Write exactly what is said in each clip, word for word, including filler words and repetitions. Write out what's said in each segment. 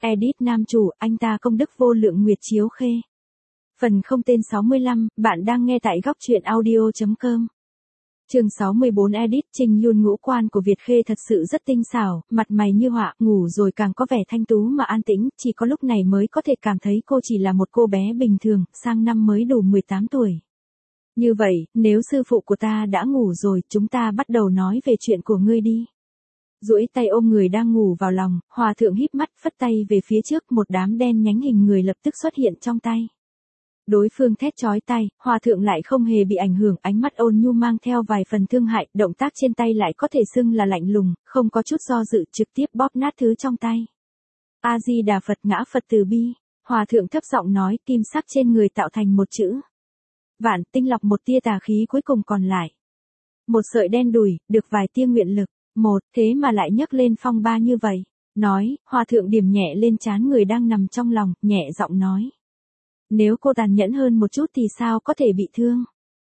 Edit nam chủ, anh ta công đức vô lượng Nguyệt Chiếu Khê. Phần không tên sáu mươi lăm, bạn đang nghe tại góc truyện audio chấm com. Chương sáu mươi bốn Edit. Trình Yun ngũ quan của Việt Khê thật sự rất tinh xảo, mặt mày như họa, ngủ rồi càng có vẻ thanh tú mà an tĩnh, chỉ có lúc này mới có thể cảm thấy cô chỉ là một cô bé bình thường, sang năm mới đủ mười tám tuổi. Như vậy, nếu sư phụ của ta đã ngủ rồi, chúng ta bắt đầu nói về chuyện của ngươi đi. Duỗi tay ôm người đang ngủ vào lòng, hòa thượng híp mắt phất tay về phía trước, một đám đen nhánh hình người lập tức xuất hiện trong tay. Đối phương thét chói tai, hòa thượng lại không hề bị ảnh hưởng, ánh mắt ôn nhu mang theo vài phần thương hại, động tác trên tay lại có thể xưng là lạnh lùng, không có chút do dự, trực tiếp bóp nát thứ trong tay. A Di Đà Phật, ngã Phật từ bi. Hòa thượng thấp giọng nói, kim sắc trên người tạo thành một chữ vạn, tinh lọc một tia tà khí cuối cùng còn lại. Một sợi đen đùi, được vài tia nguyện lực. Một, thế mà lại nhấc lên phong ba như vậy. Nói, hòa thượng điểm nhẹ lên trán người đang nằm trong lòng, nhẹ giọng nói. Nếu cô tàn nhẫn hơn một chút thì sao có thể bị thương?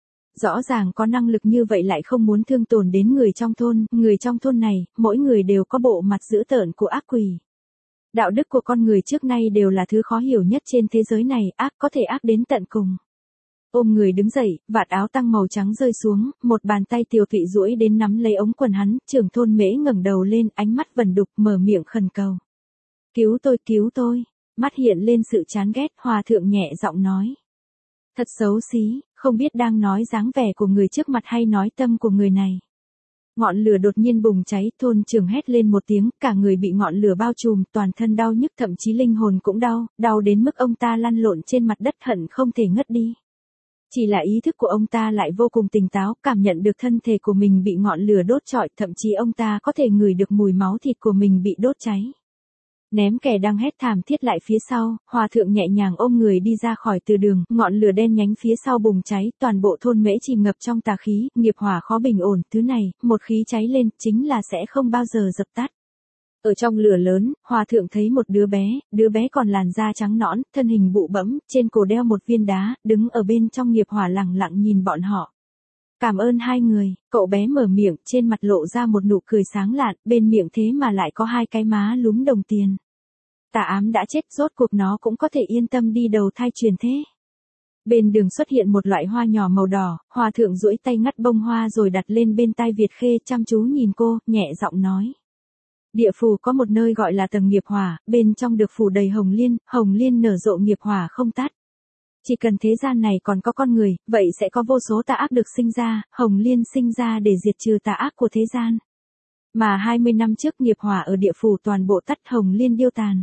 Rõ ràng có năng lực như vậy lại không muốn thương tổn đến người trong thôn, người trong thôn này, mỗi người đều có bộ mặt dữ tợn của ác quỷ. Đạo đức của con người trước nay đều là thứ khó hiểu nhất trên thế giới này, ác có thể ác đến tận cùng. Ôm người đứng dậy, vạt áo tăng màu trắng rơi xuống, một bàn tay tiều tụy duỗi đến nắm lấy ống quần hắn, trưởng thôn Mễ ngẩng đầu lên, ánh mắt vẩn đục, mở miệng khẩn cầu. Cứu tôi, cứu tôi. Mắt hiện lên sự chán ghét, hòa thượng nhẹ giọng nói. Thật xấu xí, không biết đang nói dáng vẻ của người trước mặt hay nói tâm của người này. Ngọn lửa đột nhiên bùng cháy, thôn trưởng hét lên một tiếng, cả người bị ngọn lửa bao trùm, toàn thân đau nhức, thậm chí linh hồn cũng đau, đau đến mức ông ta lăn lộn trên mặt đất hận không thể ngất đi. Chỉ là ý thức của ông ta lại vô cùng tỉnh táo, cảm nhận được thân thể của mình bị ngọn lửa đốt trọi, thậm chí ông ta có thể ngửi được mùi máu thịt của mình bị đốt cháy. Ném kẻ đang hét thảm thiết lại phía sau, hòa thượng nhẹ nhàng ôm người đi ra khỏi từ đường, ngọn lửa đen nhánh phía sau bùng cháy, toàn bộ thôn Mễ chìm ngập trong tà khí, nghiệp hỏa khó bình ổn, thứ này, một khí cháy lên, chính là sẽ không bao giờ dập tắt. Ở trong lửa lớn, hòa thượng thấy một đứa bé, đứa bé còn làn da trắng nõn, thân hình bụ bẫm, trên cổ đeo một viên đá, đứng ở bên trong nghiệp hỏa lặng lặng nhìn bọn họ. Cảm ơn hai người, cậu bé mở miệng, trên mặt lộ ra một nụ cười sáng lạn, bên miệng thế mà lại có hai cái má lúm đồng tiền. Tà ám đã chết, rốt cuộc nó cũng có thể yên tâm đi đầu thai truyền thế. Bên đường xuất hiện một loại hoa nhỏ màu đỏ, hòa thượng duỗi tay ngắt bông hoa rồi đặt lên bên tai Việt Khê, chăm chú nhìn cô, nhẹ giọng nói. Địa phủ có một nơi gọi là tầng nghiệp hỏa, bên trong được phủ đầy hồng liên, hồng liên nở rộ nghiệp hỏa không tắt. Chỉ cần thế gian này còn có con người, vậy sẽ có vô số tà ác được sinh ra, hồng liên sinh ra để diệt trừ tà ác của thế gian. Mà hai mươi năm trước nghiệp hỏa ở địa phủ toàn bộ tắt, hồng liên điêu tàn.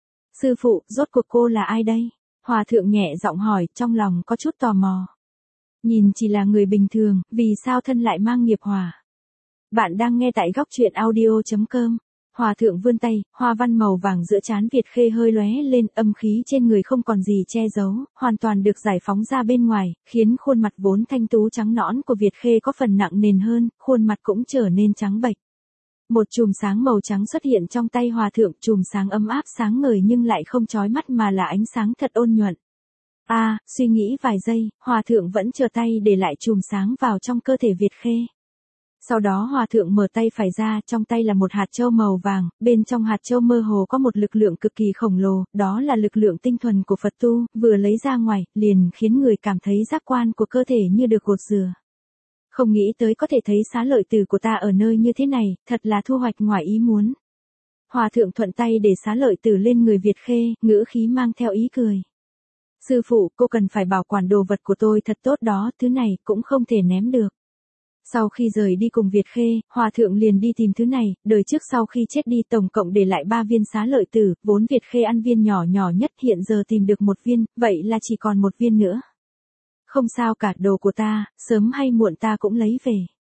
Sư phụ, rốt cuộc cô là ai đây? Hòa thượng nhẹ giọng hỏi, trong lòng có chút tò mò. Nhìn chỉ là người bình thường, vì sao thân lại mang nghiệp hỏa? Bạn đang nghe tại góc truyện audio chấm com. Hòa thượng vươn tay, hoa văn màu vàng giữa trán Việt Khê hơi lóe lên, âm khí trên người không còn gì che giấu, hoàn toàn được giải phóng ra bên ngoài, khiến khuôn mặt vốn thanh tú trắng nõn của Việt Khê có phần nặng nề hơn, khuôn mặt cũng trở nên trắng bệch. Một chùm sáng màu trắng xuất hiện trong tay hòa thượng, chùm sáng ấm áp sáng ngời nhưng lại không chói mắt mà là ánh sáng thật ôn nhuận. A, à, suy nghĩ vài giây, hòa thượng vẫn chờ tay để lại chùm sáng vào trong cơ thể Việt Khê. Sau đó hòa thượng mở tay phải ra, trong tay là một hạt châu màu vàng, bên trong hạt châu mơ hồ có một lực lượng cực kỳ khổng lồ, đó là lực lượng tinh thuần của Phật tu, vừa lấy ra ngoài, liền khiến người cảm thấy giác quan của cơ thể như được gột rửa. Không nghĩ tới có thể thấy xá lợi tử của ta ở nơi như thế này, thật là thu hoạch ngoài ý muốn. Hòa thượng thuận tay để xá lợi tử lên người Việt Khê, ngữ khí mang theo ý cười. Sư phụ, cô cần phải bảo quản đồ vật của tôi thật tốt đó, thứ này cũng không thể ném được. Sau khi rời đi cùng Việt Khê, hòa thượng liền đi tìm thứ này, đời trước sau khi chết đi tổng cộng để lại ba viên xá lợi tử, vốn Việt Khê ăn viên nhỏ nhỏ nhất, hiện giờ tìm được một viên, vậy là chỉ còn một viên nữa. Không sao cả, đồ của ta, sớm hay muộn ta cũng lấy về.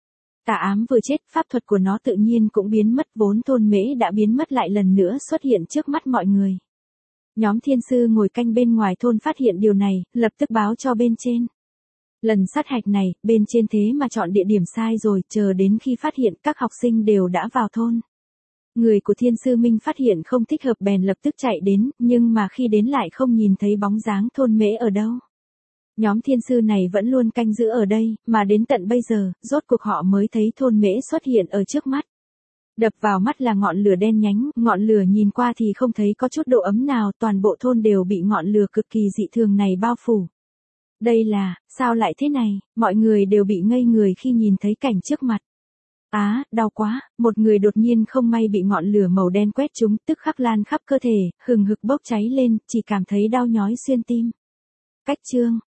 Tà ám vừa chết, pháp thuật của nó tự nhiên cũng biến mất, vốn thôn Mễ đã biến mất lại lần nữa xuất hiện trước mắt mọi người. Nhóm thiên sư ngồi canh bên ngoài thôn phát hiện điều này, lập tức báo cho bên trên. Lần sát hạch này, bên trên thế mà chọn địa điểm sai rồi, chờ đến khi phát hiện các học sinh đều đã vào thôn. Người của thiên sư Minh phát hiện không thích hợp bèn lập tức chạy đến, nhưng mà khi đến lại không nhìn thấy bóng dáng thôn Mễ ở đâu. Nhóm thiên sư này vẫn luôn canh giữ ở đây, mà đến tận bây giờ, rốt cuộc họ mới thấy thôn Mễ xuất hiện ở trước mắt. Đập vào mắt là ngọn lửa đen nhánh, ngọn lửa nhìn qua thì không thấy có chút độ ấm nào, toàn bộ thôn đều bị ngọn lửa cực kỳ dị thường này bao phủ. Đây là, sao lại thế này, mọi người đều bị ngây người khi nhìn thấy cảnh trước mặt. Á, đau quá, một người đột nhiên không may bị ngọn lửa màu đen quét trúng, tức khắc lan khắp cơ thể, hừng hực bốc cháy lên, chỉ cảm thấy đau nhói xuyên tim. Cách chương